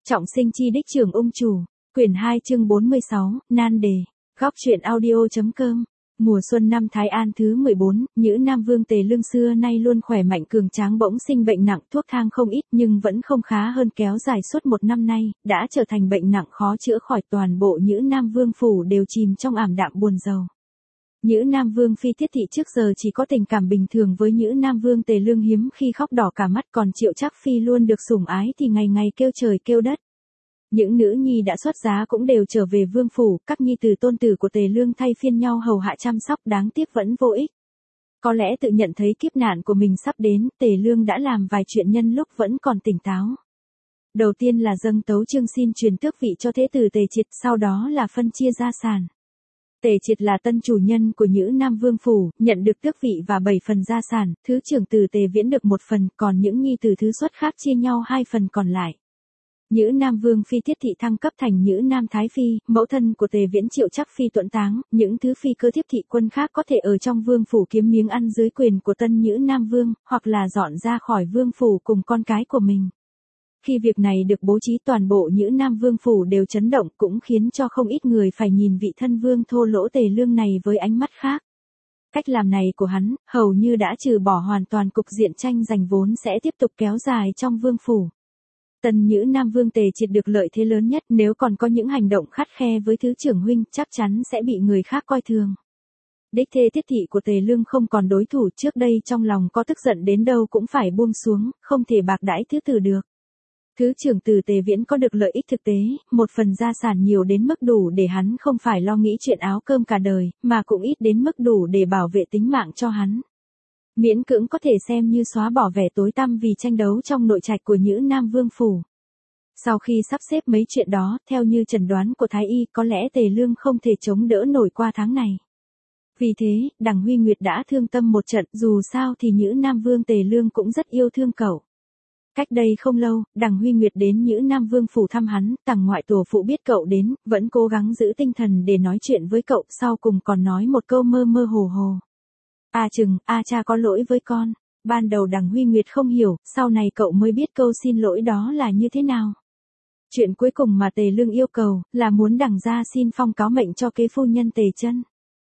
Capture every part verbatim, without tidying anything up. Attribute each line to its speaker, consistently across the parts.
Speaker 1: Trọng sinh chi đích trưởng ung chủ, quyển hai chương bốn mươi sáu, nan đề, góc truyện audio.com. Mùa xuân năm Thái An thứ mười bốn, Nhữ Nam Vương Tề Lương xưa nay luôn khỏe mạnh cường tráng bỗng sinh bệnh nặng, thuốc thang không ít nhưng vẫn không khá hơn, kéo dài suốt một năm nay, đã trở thành bệnh nặng khó chữa khỏi. Toàn bộ Nhữ Nam Vương phủ đều chìm trong ảm đạm buồn rầu. Nhữ Nam Vương Phi Thiết Thị trước giờ chỉ có tình cảm bình thường với Nhữ Nam Vương Tề Lương, hiếm khi khóc đỏ cả mắt, còn Triệu Trác Phi luôn được sủng ái thì ngày ngày kêu trời kêu đất. Những nữ nhi đã xuất giá cũng đều trở về vương phủ, các nhi tử tôn tử của Tề Lương thay phiên nhau hầu hạ chăm sóc, đáng tiếc vẫn vô ích. Có lẽ tự nhận thấy kiếp nạn của mình sắp đến, Tề Lương đã làm vài chuyện nhân lúc vẫn còn tỉnh táo. Đầu tiên là dâng tấu chương xin truyền tước vị cho thế tử Tề Triệt, sau đó là phân chia gia sản. Tề Triệt là tân chủ nhân của Nhữ Nam Vương phủ, nhận được tước vị và bảy phần gia sản, thứ trưởng tử Tề Viễn được một phần, còn những nhi tử thứ xuất khác chia nhau hai phần còn lại. Nhữ Nam Vương Phi Thiết Thị thăng cấp thành Nhữ Nam Thái Phi, mẫu thân của Tề Viễn Triệu Trác Phi tuẫn táng, những thứ phi cơ thiếp thị quân khác có thể ở trong vương phủ kiếm miếng ăn dưới quyền của tân Nhữ Nam Vương, hoặc là dọn ra khỏi vương phủ cùng con cái của mình. Khi việc này được bố trí, toàn bộ Nhữ Nam Vương phủ đều chấn động, cũng khiến cho không ít người phải nhìn vị thân vương thô lỗ Tề Lương này với ánh mắt khác. Cách làm này của hắn, hầu như đã trừ bỏ hoàn toàn cục diện tranh giành vốn sẽ tiếp tục kéo dài trong vương phủ. Tân Nhữ Nam Vương Tề Triệt được lợi thế lớn nhất, nếu còn có những hành động khắt khe với thứ trưởng huynh, chắc chắn sẽ bị người khác coi thường. Đích thê Thiết Thị của Tề Lương không còn đối thủ, trước đây trong lòng có tức giận đến đâu cũng phải buông xuống, không thể bạc đãi thứ tử được. Thứ trưởng tử Tề Viễn có được lợi ích thực tế, một phần gia sản nhiều đến mức đủ để hắn không phải lo nghĩ chuyện áo cơm cả đời, mà cũng ít đến mức đủ để bảo vệ tính mạng cho hắn. Miễn cưỡng có thể xem như xóa bỏ vẻ tối tăm vì tranh đấu trong nội trạch của Nhữ Nam Vương phủ. Sau khi sắp xếp mấy chuyện đó, theo như chẩn đoán của Thái Y, có lẽ Tề Lương không thể chống đỡ nổi qua tháng này. Vì thế, Đằng Huy Nguyệt đã thương tâm một trận, dù sao thì Nhữ Nam Vương Tề Lương cũng rất yêu thương cậu. Cách đây không lâu, Đằng Huy Nguyệt đến Nhữ Nam Vương phủ thăm hắn, Tằng ngoại tổ phụ biết cậu đến, vẫn cố gắng giữ tinh thần để nói chuyện với cậu, sau cùng còn nói một câu mơ mơ hồ hồ. A Trừng, A cha có lỗi với con. Ban đầu Đằng Huy Nguyệt không hiểu, sau này cậu mới biết câu xin lỗi đó là như thế nào. Chuyện cuối cùng mà Tề Lương yêu cầu, là muốn Đằng gia xin phong cáo mệnh cho kế phu nhân Tề Chân.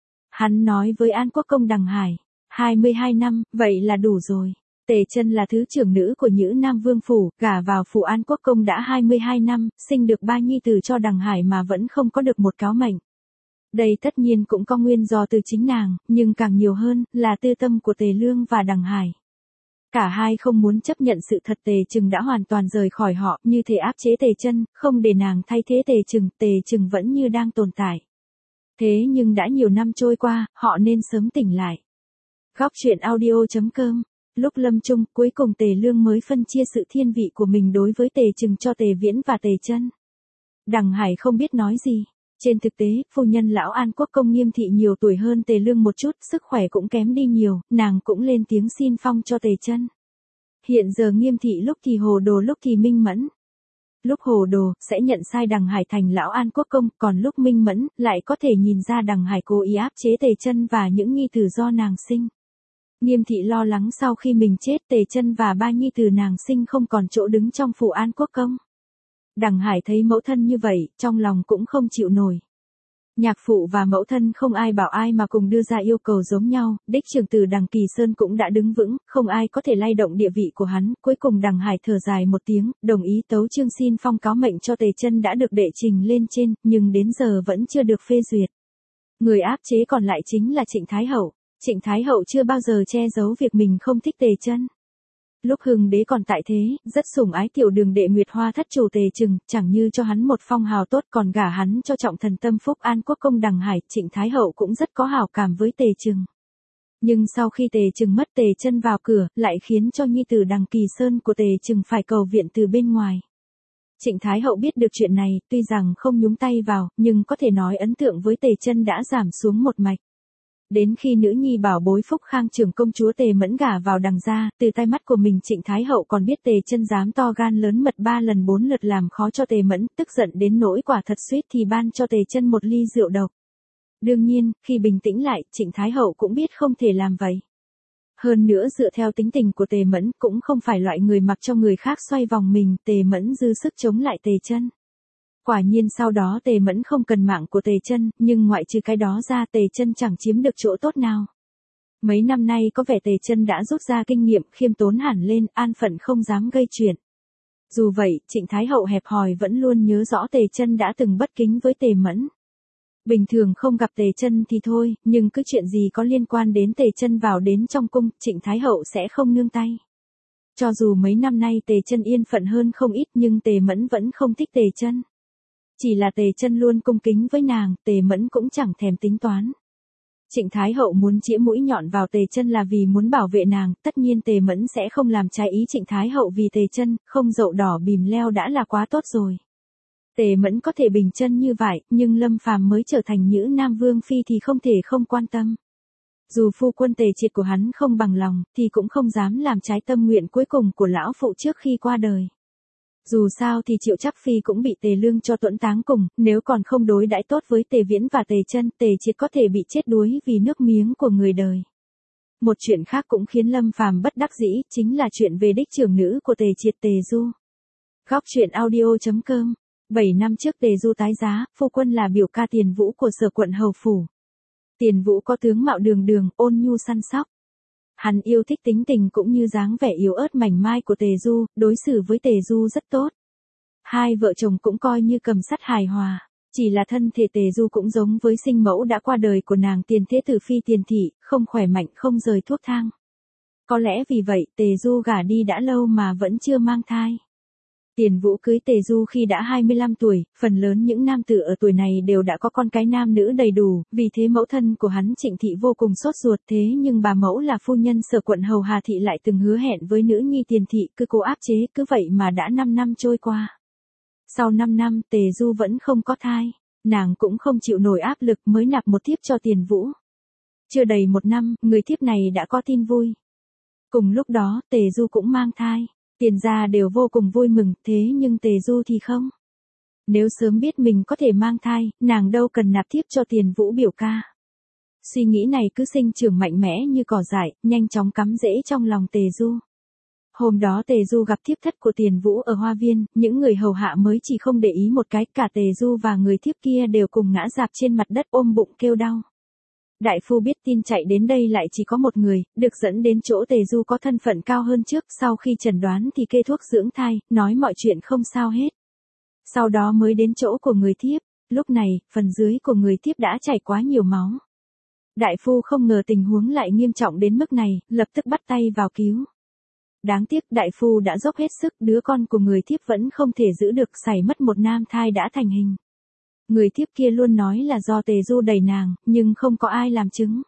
Speaker 1: Hắn nói với An Quốc công Đằng Hải, hai mươi hai năm, vậy là đủ rồi. Tề Chân là thứ trưởng nữ của Nhữ Nam Vương phủ, gả vào phủ An Quốc công đã hai mươi hai năm, sinh được ba nhi tử cho Đằng Hải mà vẫn không có được một cáo mệnh. Đây tất nhiên cũng có nguyên do từ chính nàng, nhưng càng nhiều hơn là tư tâm của Tề Lương và Đằng Hải. Cả hai không muốn chấp nhận sự thật Tề Trừng đã hoàn toàn rời khỏi họ, như thể áp chế Tề Chân, không để nàng thay thế Tề Trừng, Tề Trừng vẫn như đang tồn tại. Thế nhưng đã nhiều năm trôi qua, họ nên sớm tỉnh lại. Góc truyện audio.com. Lúc lâm chung, cuối cùng Tề Lương mới phân chia sự thiên vị của mình đối với Tề Trừng cho Tề Viễn và Tề Chân. Đằng Hải không biết nói gì. Trên thực tế, phu nhân lão An Quốc công Nghiêm Thị nhiều tuổi hơn Tề Lương một chút, sức khỏe cũng kém đi nhiều, nàng cũng lên tiếng xin phong cho Tề Chân. Hiện giờ Nghiêm Thị lúc thì hồ đồ lúc thì minh mẫn. Lúc hồ đồ, sẽ nhận sai Đằng Hải thành lão An Quốc công, còn lúc minh mẫn, lại có thể nhìn ra Đằng Hải cố ý áp chế Tề Chân và những nhi tử do nàng sinh. Nghiêm Thị lo lắng sau khi mình chết Tề Chân và ba nhi tử nàng sinh không còn chỗ đứng trong phủ An Quốc công. Đằng Hải thấy mẫu thân như vậy, trong lòng cũng không chịu nổi. Nhạc phụ và mẫu thân không ai bảo ai mà cùng đưa ra yêu cầu giống nhau, đích trưởng tử Đằng Kỳ Sơn cũng đã đứng vững, không ai có thể lay động địa vị của hắn, cuối cùng Đằng Hải thở dài một tiếng, đồng ý tấu chương xin phong cáo mệnh cho Tề Chân đã được đệ trình lên trên, nhưng đến giờ vẫn chưa được phê duyệt. Người áp chế còn lại chính là Trịnh Thái Hậu. Trịnh Thái Hậu chưa bao giờ che giấu việc mình không thích Tề Chân. Lúc Hưng đế còn tại thế, rất sủng ái tiểu đường đệ Nguyệt Hoa thất chủ Tề Trừng, chẳng như cho hắn một phong hào tốt còn gả hắn cho trọng thần tâm phúc An Quốc công Đằng Hải, Trịnh Thái Hậu cũng rất có hảo cảm với Tề Trừng. Nhưng sau khi Tề Trừng mất, Tề Chân vào cửa, lại khiến cho nhi tử Đằng Kỳ Sơn của Tề Trừng phải cầu viện từ bên ngoài. Trịnh Thái Hậu biết được chuyện này, tuy rằng không nhúng tay vào, nhưng có thể nói ấn tượng với Tề Chân đã giảm xuống một mạch. Đến khi nữ nhi bảo bối Phúc Khang trưởng công chúa Tề Mẫn gả vào Đằng gia, từ tai mắt của mình Trịnh Thái Hậu còn biết Tề Chân dám to gan lớn mật ba lần bốn lượt làm khó cho Tề Mẫn, tức giận đến nỗi quả thật suýt thì ban cho Tề Chân một ly rượu độc. Đương nhiên, khi bình tĩnh lại, Trịnh Thái Hậu cũng biết không thể làm vậy. Hơn nữa dựa theo tính tình của Tề Mẫn cũng không phải loại người mặc cho người khác xoay vòng mình, Tề Mẫn dư sức chống lại Tề Chân. Quả nhiên sau đó Tề Mẫn không cần mạng của Tề Chân, nhưng ngoại trừ cái đó ra Tề Chân chẳng chiếm được chỗ tốt nào. Mấy năm nay có vẻ Tề Chân đã rút ra kinh nghiệm, khiêm tốn hẳn lên, an phận không dám gây chuyện. Dù vậy, Trịnh Thái Hậu hẹp hòi vẫn luôn nhớ rõ Tề Chân đã từng bất kính với Tề Mẫn. Bình thường không gặp Tề Chân thì thôi, nhưng cứ chuyện gì có liên quan đến Tề Chân vào đến trong cung, Trịnh Thái Hậu sẽ không nương tay. Cho dù mấy năm nay Tề Chân yên phận hơn không ít nhưng Tề Mẫn vẫn không thích Tề Chân. Chỉ là Tề Chân luôn cung kính với nàng, Tề Mẫn cũng chẳng thèm tính toán. Trịnh Thái Hậu muốn chĩa mũi nhọn vào Tề Chân là vì muốn bảo vệ nàng, tất nhiên Tề Mẫn sẽ không làm trái ý Trịnh Thái Hậu vì Tề Chân, không dậu đỏ bìm leo đã là quá tốt rồi. Tề Mẫn có thể bình chân như vậy, nhưng Lâm Phàm mới trở thành Nhữ Nam Vương phi thì không thể không quan tâm. Dù phu quân Tề Triệt của hắn không bằng lòng, thì cũng không dám làm trái tâm nguyện cuối cùng của lão phụ trước khi qua đời. Dù sao thì Triệu Trác Phi cũng bị Tề Lương cho tuẫn táng cùng, nếu còn không đối đãi tốt với Tề Viễn và Tề Chân, Tề Triệt có thể bị chết đuối vì nước miếng của người đời. Một chuyện khác cũng khiến Lâm Phàm bất đắc dĩ, chính là chuyện về đích trưởng nữ của Tề Triệt Tề Du. Góc truyện audio chấm com. Bảy năm trước Tề Du tái giá, phu quân là biểu ca Tiền Vũ của Sở quận hầu phủ. Tiền Vũ có tướng mạo đường đường, ôn nhu săn sóc. Hắn yêu thích tính tình cũng như dáng vẻ yếu ớt mảnh mai của Tề Du, đối xử với Tề Du rất tốt. Hai vợ chồng cũng coi như cầm sắt hài hòa, chỉ là thân thể Tề Du cũng giống với sinh mẫu đã qua đời của nàng tiền thế tử phi Tiền thị, không khỏe mạnh không rời thuốc thang. Có lẽ vì vậy Tề Du gả đi đã lâu mà vẫn chưa mang thai. Tiền Vũ cưới Tề Du khi đã hai mươi lăm tuổi, phần lớn những nam tử ở tuổi này đều đã có con cái nam nữ đầy đủ, vì thế mẫu thân của hắn Trịnh thị vô cùng sốt ruột, thế nhưng bà mẫu là phu nhân Sở quận hầu Hà thị lại từng hứa hẹn với nữ nhi Tiền thị cứ cố áp chế, cứ vậy mà đã năm năm trôi qua. Sau năm năm Tề Du vẫn không có thai, nàng cũng không chịu nổi áp lực mới nạp một thiếp cho Tiền Vũ. Chưa đầy một năm, người thiếp này đã có tin vui. Cùng lúc đó Tề Du cũng mang thai. Tiền gia đều vô cùng vui mừng, thế nhưng Tề Du thì không. Nếu sớm biết mình có thể mang thai, nàng đâu cần nạp thiếp cho Tiền Vũ biểu ca. Suy nghĩ này cứ sinh trưởng mạnh mẽ như cỏ dại, nhanh chóng cắm rễ trong lòng Tề Du. Hôm đó Tề Du gặp thiếp thất của Tiền Vũ ở hoa viên, những người hầu hạ mới chỉ không để ý một cái, cả Tề Du và người thiếp kia đều cùng ngã rạp trên mặt đất ôm bụng kêu đau. Đại phu biết tin chạy đến đây lại chỉ có một người, được dẫn đến chỗ Tề Du có thân phận cao hơn trước, sau khi chẩn đoán thì kê thuốc dưỡng thai, nói mọi chuyện không sao hết. Sau đó mới đến chỗ của người thiếp, lúc này, phần dưới của người thiếp đã chảy quá nhiều máu. Đại phu không ngờ tình huống lại nghiêm trọng đến mức này, lập tức bắt tay vào cứu. Đáng tiếc đại phu đã dốc hết sức, đứa con của người thiếp vẫn không thể giữ được, xảy mất một nam thai đã thành hình. Người thiếp kia luôn nói là do Tề Du đẩy nàng, nhưng không có ai làm chứng.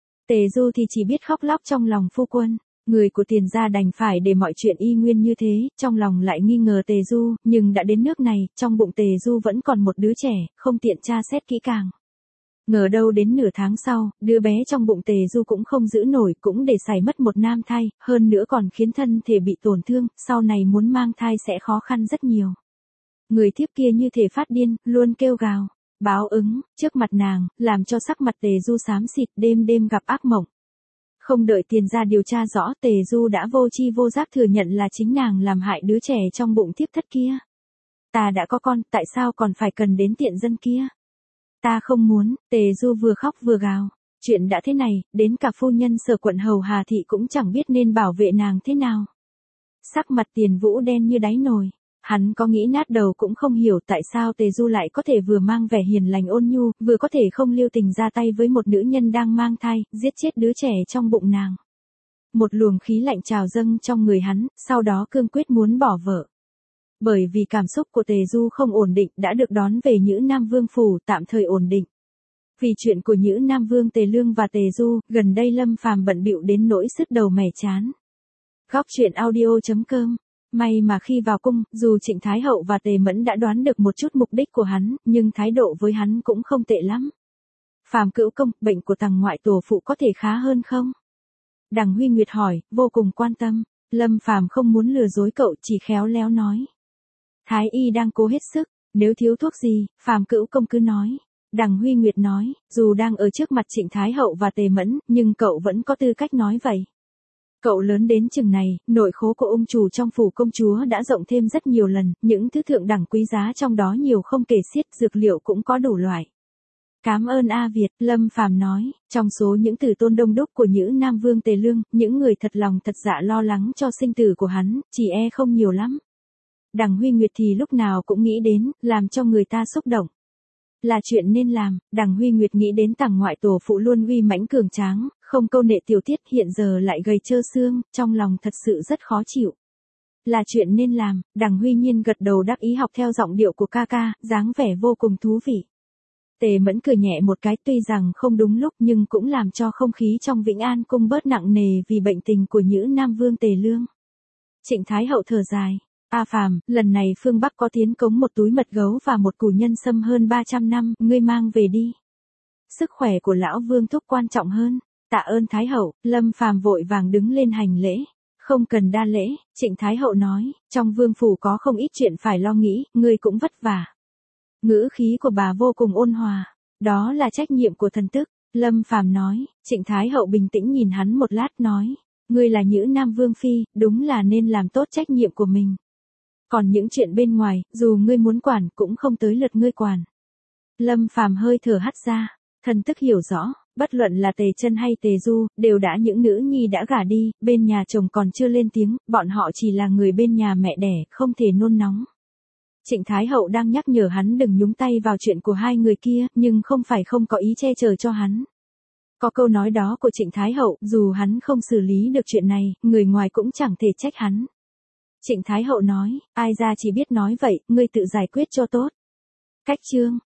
Speaker 1: Tề Du thì chỉ biết khóc lóc trong lòng phu quân. Người của Tiền gia đành phải để mọi chuyện y nguyên như thế, trong lòng lại nghi ngờ Tề Du, nhưng đã đến nước này, trong bụng Tề Du vẫn còn một đứa trẻ, không tiện tra xét kỹ càng. Ngờ đâu đến nửa tháng sau, đứa bé trong bụng Tề Du cũng không giữ nổi, cũng để xảy mất một nam thai, hơn nữa còn khiến thân thể bị tổn thương, sau này muốn mang thai sẽ khó khăn rất nhiều. Người thiếp kia như thể phát điên, luôn kêu gào, báo ứng, trước mặt nàng, làm cho sắc mặt Tề Du xám xịt, đêm đêm gặp ác mộng. Không đợi Tiền gia điều tra rõ, Tề Du đã vô chi vô giác thừa nhận là chính nàng làm hại đứa trẻ trong bụng thiếp thất kia. Ta đã có con, tại sao còn phải cần đến tiện dân kia? Ta không muốn, Tề Du vừa khóc vừa gào. Chuyện đã thế này, đến cả phu nhân Sở quận hầu Hà thị cũng chẳng biết nên bảo vệ nàng thế nào. Sắc mặt Tiền Vũ đen như đáy nồi. Hắn có nghĩ nát đầu cũng không hiểu tại sao Tề Du lại có thể vừa mang vẻ hiền lành ôn nhu, vừa có thể không lưu tình ra tay với một nữ nhân đang mang thai, giết chết đứa trẻ trong bụng nàng. Một luồng khí lạnh trào dâng trong người hắn, sau đó cương quyết muốn bỏ vợ. Bởi vì cảm xúc của Tề Du không ổn định, đã được đón về Nhữ Nam Vương phủ, tạm thời ổn định. Vì chuyện của Nhữ Nam Vương Tề Lương và Tề Du, gần đây Lâm Phàm bận bịu đến nỗi sứt đầu mẻ chán. Góc truyện audio chấm com. May mà khi vào cung, dù Trịnh Thái Hậu và Tề Mẫn đã đoán được một chút mục đích của hắn, nhưng thái độ với hắn cũng không tệ lắm. Phàm Cữu công, bệnh của Tằng ngoại tổ phụ có thể khá hơn không? Đằng Huy Nguyệt hỏi, vô cùng quan tâm. Lâm Phàm không muốn lừa dối cậu, chỉ khéo léo nói. Thái y đang cố hết sức, nếu thiếu thuốc gì, Phàm Cữu công cứ nói. Đằng Huy Nguyệt nói, dù đang ở trước mặt Trịnh Thái Hậu và Tề Mẫn, nhưng cậu vẫn có tư cách nói vậy. Cậu lớn đến chừng này, nội khố của ông chủ trong phủ công chúa đã rộng thêm rất nhiều lần, những thứ thượng đẳng quý giá trong đó nhiều không kể xiết, dược liệu cũng có đủ loại. Cám ơn A Việt, Lâm Phàm nói, trong số những tử tôn đông đúc của Nhữ Nam Vương Tề Lương, những người thật lòng thật dạ lo lắng cho sinh tử của hắn, chỉ e không nhiều lắm. Đằng Huy Nguyệt thì lúc nào cũng nghĩ đến, làm cho người ta xúc động. Là chuyện nên làm, Đằng Huy Nguyệt nghĩ đến Tằng ngoại tổ phụ luôn uy mãnh cường tráng, không câu nệ tiểu tiết, hiện giờ lại gầy trơ xương, trong lòng thật sự rất khó chịu. Là chuyện nên làm, Đằng Huy Nhiên gật đầu đáp ý học theo giọng điệu của ca ca, dáng vẻ vô cùng thú vị. Tề Mẫn cười nhẹ một cái, tuy rằng không đúng lúc nhưng cũng làm cho không khí trong Vĩnh An cung bớt nặng nề vì bệnh tình của Nhữ Nam Vương Tề Lương. Trịnh Thái Hậu thở dài. A Phàm, lần này phương Bắc có tiến cống một túi mật gấu và một củ nhân sâm hơn ba trăm năm, ngươi mang về đi. Sức khỏe của lão Vương thúc quan trọng hơn. Tạ ơn Thái Hậu, Lâm Phàm vội vàng đứng lên hành lễ. Không cần đa lễ, Trịnh Thái Hậu nói, trong vương phủ có không ít chuyện phải lo nghĩ, ngươi cũng vất vả. Ngữ khí của bà vô cùng ôn hòa. Đó là trách nhiệm của thần tức, Lâm Phàm nói. Trịnh Thái Hậu bình tĩnh nhìn hắn một lát nói, ngươi là Nhữ Nam Vương Phi, đúng là nên làm tốt trách nhiệm của mình. Còn những chuyện bên ngoài, dù ngươi muốn quản cũng không tới lượt ngươi quản. Lâm Phàm hơi thở hắt ra, thần tức hiểu rõ, bất luận là Tề Chân hay Tề Du, đều đã những nữ nhi đã gả đi, bên nhà chồng còn chưa lên tiếng, bọn họ chỉ là người bên nhà mẹ đẻ, không thể nôn nóng. Trịnh Thái Hậu đang nhắc nhở hắn đừng nhúng tay vào chuyện của hai người kia, nhưng không phải không có ý che chở cho hắn. Có câu nói đó của Trịnh Thái Hậu, dù hắn không xử lý được chuyện này, người ngoài cũng chẳng thể trách hắn. Trịnh Thái Hậu nói, ai ra chỉ biết nói vậy, ngươi tự giải quyết cho tốt. Cách chương